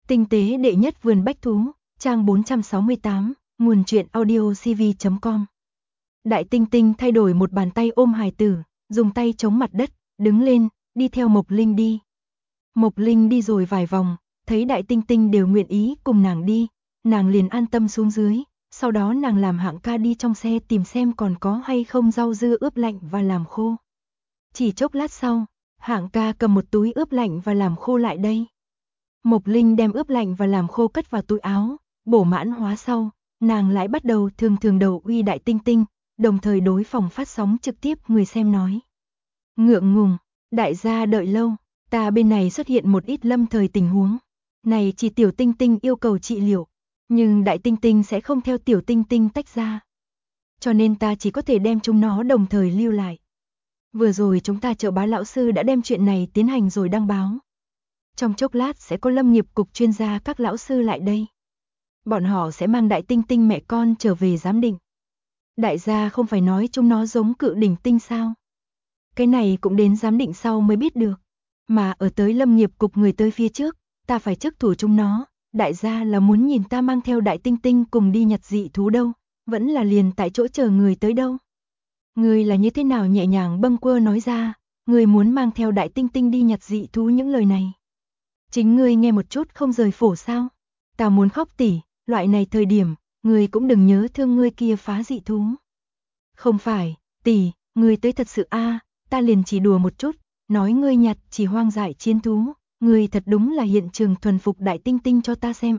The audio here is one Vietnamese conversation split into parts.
Tinh tế đệ nhất vườn bách thú, trang 468, nguồn truyện audiocv.com. Đại Tinh Tinh thay đổi một bàn tay ôm hài tử, dùng tay chống mặt đất, đứng lên, đi theo Mộc Linh đi. Mộc Linh đi rồi vài vòng, thấy Đại Tinh Tinh đều nguyện ý cùng nàng đi, nàng liền an tâm xuống dưới, sau đó nàng làm Hạng Ca đi trong xe tìm xem còn có hay không rau dưa ướp lạnh và làm khô. Chỉ chốc lát sau, Hạng Ca cầm một túi ướp lạnh và làm khô lại đây. Mộc Linh đem ướp lạnh và làm khô cất vào túi áo, bổ mãn hóa sau, nàng lại bắt đầu thường đầu uy Đại Tinh Tinh, đồng thời đối phòng phát sóng trực tiếp người xem nói. Ngượng ngùng, đại gia đợi lâu, ta bên này xuất hiện một ít lâm thời tình huống. Này chỉ Tiểu Tinh Tinh yêu cầu trị liệu, nhưng Đại Tinh Tinh sẽ không theo Tiểu Tinh Tinh tách ra. Cho nên ta chỉ có thể đem chúng nó đồng thời lưu lại. Vừa rồi chúng ta Chợ Bá lão sư đã đem chuyện này tiến hành rồi đăng báo. Trong chốc lát sẽ có lâm nghiệp cục chuyên gia các lão sư lại đây. Bọn họ sẽ mang Đại Tinh Tinh mẹ con trở về giám định. Đại gia không phải nói chúng nó giống Cự Đỉnh Tinh sao? Cái này cũng đến giám định sau mới biết được. Mà ở tới lâm nghiệp cục người tới phía trước, ta phải trước thủ chúng nó. Đại gia là muốn nhìn ta mang theo Đại Tinh Tinh cùng đi nhặt dị thú đâu, vẫn là liền tại chỗ chờ người tới đâu. Người là như thế nào nhẹ nhàng bâng quơ nói ra, người muốn mang theo Đại Tinh Tinh đi nhặt dị thú những lời này. Chính ngươi nghe một chút không rời phổ sao? Ta muốn khóc tỉ, loại này thời điểm, ngươi cũng đừng nhớ thương ngươi kia phá dị thú. Không phải, tỉ, ngươi tới thật sự ta liền chỉ đùa một chút, nói ngươi nhặt chỉ hoang dại chiến thú, ngươi thật đúng là hiện trường thuần phục Đại Tinh Tinh cho ta xem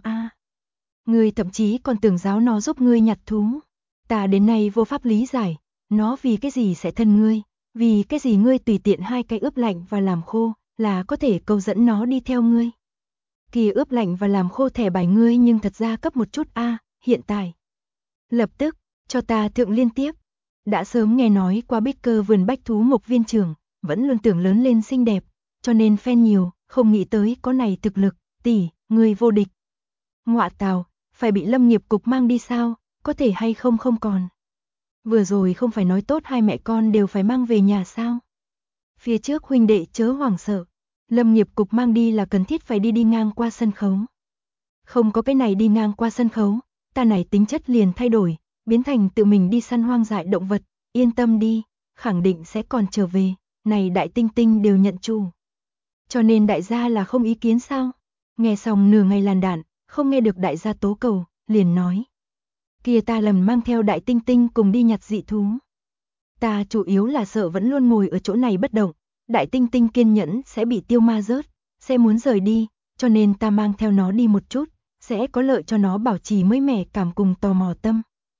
Ngươi thậm chí còn tưởng giáo nó giúp ngươi nhặt thú. Ta đến nay vô pháp lý giải, nó vì cái gì sẽ thân ngươi, vì cái gì ngươi tùy tiện 2 cái ướp lạnh và làm khô, là có thể câu dẫn nó đi theo ngươi. Kia ướp lạnh và làm khô thẻ bài ngươi nhưng thật ra cấp một chút hiện tại. Lập tức, cho ta thượng liên tiếp. Đã sớm nghe nói qua bích cơ vườn bách thú Mộc viên trưởng, vẫn luôn tưởng lớn lên xinh đẹp, cho nên fan nhiều, không nghĩ tới có này thực lực, tỷ, ngươi vô địch. Ngọa tào, phải bị lâm nghiệp cục mang đi sao, có thể hay không không còn. Vừa rồi không phải nói tốt hai mẹ con đều phải mang về nhà sao? Phía trước huynh đệ chớ hoảng sợ, lâm nghiệp cục mang đi là cần thiết phải đi ngang qua sân khấu. Không có cái này đi ngang qua sân khấu, ta này tính chất liền thay đổi, biến thành tự mình đi săn hoang dại động vật, yên tâm đi, khẳng định sẽ còn trở về, này Đại Tinh Tinh đều nhận chủ. Cho nên đại gia là không ý kiến sao? Nghe xong nửa ngày làn đạn, không nghe được đại gia tố cầu, liền nói. Kia ta lầm mang theo Đại Tinh Tinh cùng đi nhặt dị thú. Ta chủ yếu là sợ vẫn luôn ngồi ở chỗ này bất động, Đại Tinh Tinh kiên nhẫn sẽ bị tiêu ma rớt, sẽ muốn rời đi, cho nên ta mang theo nó đi một chút, sẽ có lợi cho nó bảo trì mới mẻ cảm cùng tò mò tâm.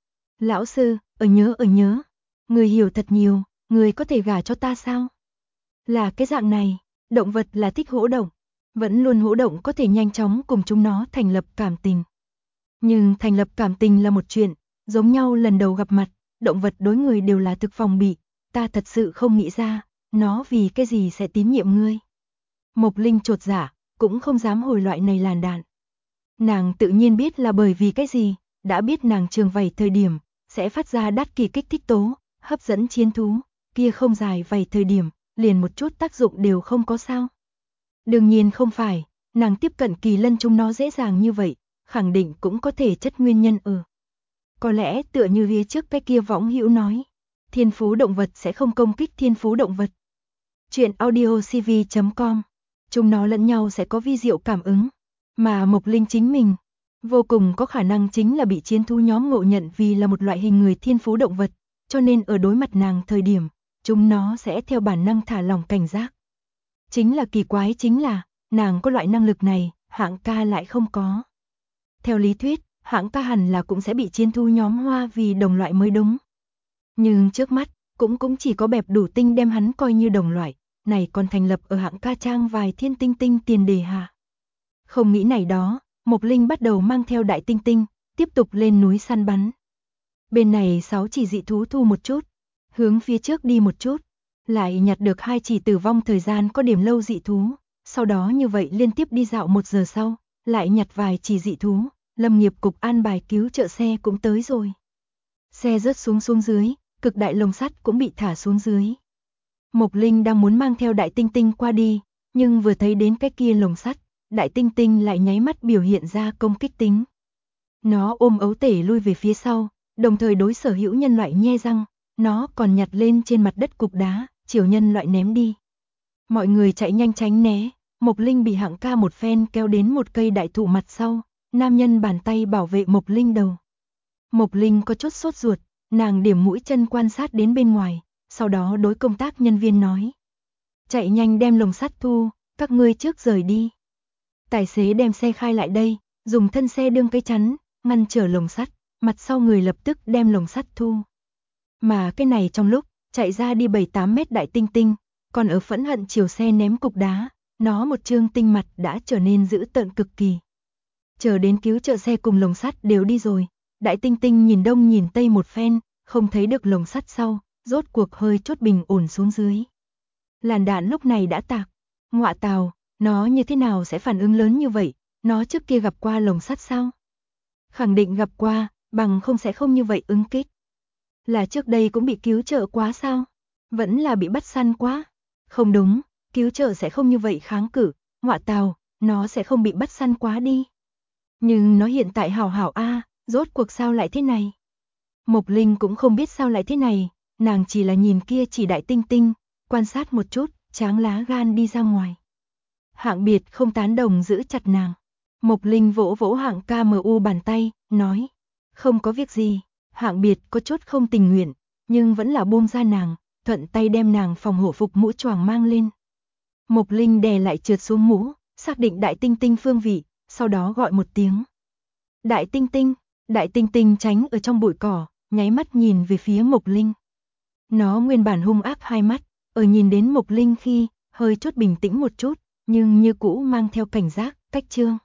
Lão sư, ở nhớ, người hiểu thật nhiều, người có thể gả cho ta sao? Là cái dạng này, động vật là thích hỗ động, vẫn luôn hỗ động có thể nhanh chóng cùng chúng nó thành lập cảm tình. Nhưng thành lập cảm tình là một chuyện, giống nhau lần đầu gặp mặt, động vật đối người đều là thực phòng bị, ta thật sự không nghĩ ra, nó vì cái gì sẽ tín nhiệm ngươi. Mộc Linh chột dạ, cũng không dám hồi loại này làn đạn. Nàng tự nhiên biết là bởi vì cái gì, đã biết nàng trường vảy thời điểm, sẽ phát ra đắt kỳ kích thích tố, hấp dẫn chiến thú, kia không dài vảy thời điểm, liền một chút tác dụng đều không có sao. Đương nhiên không phải, nàng tiếp cận kỳ lân chúng nó dễ dàng như vậy, khẳng định cũng có thể chất nguyên nhân Có lẽ tựa như phía trước cái kia võng hữu nói, thiên phú động vật sẽ không công kích thiên phú động vật. Chuyện audiocv.com, chúng nó lẫn nhau sẽ có vi diệu cảm ứng, mà Mộc Linh chính mình, vô cùng có khả năng chính là bị chiến thú nhóm ngộ nhận vì là một loại hình người thiên phú động vật, cho nên ở đối mặt nàng thời điểm, chúng nó sẽ theo bản năng thả lỏng cảnh giác. Chính là kỳ quái chính là, nàng có loại năng lực này, Hạng Ca lại không có. Theo lý thuyết, Hạng Ca hẳn là cũng sẽ bị chiến thú nhóm hoa vì đồng loại mới đúng. Nhưng trước mắt, cũng chỉ có bẹp đủ tinh đem hắn coi như đồng loại, này còn thành lập ở Hạng Ca trang vài thiên tinh tinh tiền đề hạ. Không nghĩ này đó, Mộc Linh bắt đầu mang theo Đại Tinh Tinh, tiếp tục lên núi săn bắn. Bên này 6 chỉ dị thú thu một chút, hướng phía trước đi một chút, lại nhặt được 2 chỉ tử vong thời gian có điểm lâu dị thú, sau đó như vậy liên tiếp đi dạo 1 giờ sau, lại nhặt vài chỉ dị thú, lâm nghiệp cục an bài cứu trợ xe cũng tới rồi. Xe rớt xuống dưới, cực đại lồng sắt cũng bị thả xuống dưới. Mộc Linh đang muốn mang theo Đại Tinh Tinh qua đi, nhưng vừa thấy đến cái kia lồng sắt, Đại Tinh Tinh lại nháy mắt biểu hiện ra công kích tính. Nó ôm ấu tể lui về phía sau, đồng thời đối sở hữu nhân loại nhe răng, nó còn nhặt lên trên mặt đất cục đá, chiều nhân loại ném đi. Mọi người chạy nhanh tránh né, Mộc Linh bị Hạng Ca một phen kéo đến một cây đại thụ mặt sau, nam nhân bàn tay bảo vệ Mộc Linh đầu. Mộc Linh có chút sốt ruột, nàng điểm mũi chân quan sát đến bên ngoài, sau đó đối công tác nhân viên nói. Chạy nhanh đem lồng sắt thu, các ngươi trước rời đi. Tài xế đem xe khai lại đây, dùng thân xe đương cây chắn, ngăn trở lồng sắt, mặt sau người lập tức đem lồng sắt thu. Mà cái này trong lúc, chạy ra đi 7-8 mét Đại Tinh Tinh, còn ở phẫn hận chiều xe ném cục đá, nó một trương tinh mặt đã trở nên dữ tợn cực kỳ. Chờ đến cứu trợ xe cùng lồng sắt đều đi rồi, Đại Tinh Tinh nhìn đông nhìn tây một phen, không thấy được lồng sắt sau, rốt cuộc hơi chốt bình ổn xuống dưới. Làn đạn lúc này đã tạc, ngọa tào, nó như thế nào sẽ phản ứng lớn như vậy, nó trước kia gặp qua lồng sắt sao? Khẳng định gặp qua, bằng không sẽ không như vậy ứng kích. Là trước đây cũng bị cứu trợ quá sao? Vẫn là bị bắt săn quá? Không đúng, cứu trợ sẽ không như vậy kháng cự, ngọa tào, nó sẽ không bị bắt săn quá đi. Nhưng nó hiện tại hảo hảo a, rốt cuộc sao lại thế này? Mộc Linh cũng không biết sao lại thế này, nàng chỉ là nhìn kia chỉ Đại Tinh Tinh, quan sát một chút, tráng lá gan đi ra ngoài. Hạng Biệt không tán đồng giữ chặt nàng. Mộc Linh vỗ vỗ Hạng Ca mu bàn tay, nói, không có việc gì. Hạng Biệt có chút không tình nguyện, nhưng vẫn là buông ra nàng, thuận tay đem nàng phòng hộ phục mũ choàng mang lên. Mộc Linh đè lại trượt xuống mũ, xác định Đại Tinh Tinh phương vị, sau đó gọi một tiếng. Đại Tinh Tinh, Đại Tinh Tinh tránh ở trong bụi cỏ, nháy mắt nhìn về phía Mộc Linh. Nó nguyên bản hung ác hai mắt, ở nhìn đến Mộc Linh khi, hơi chút bình tĩnh một chút, nhưng như cũ mang theo cảnh giác, cách trương.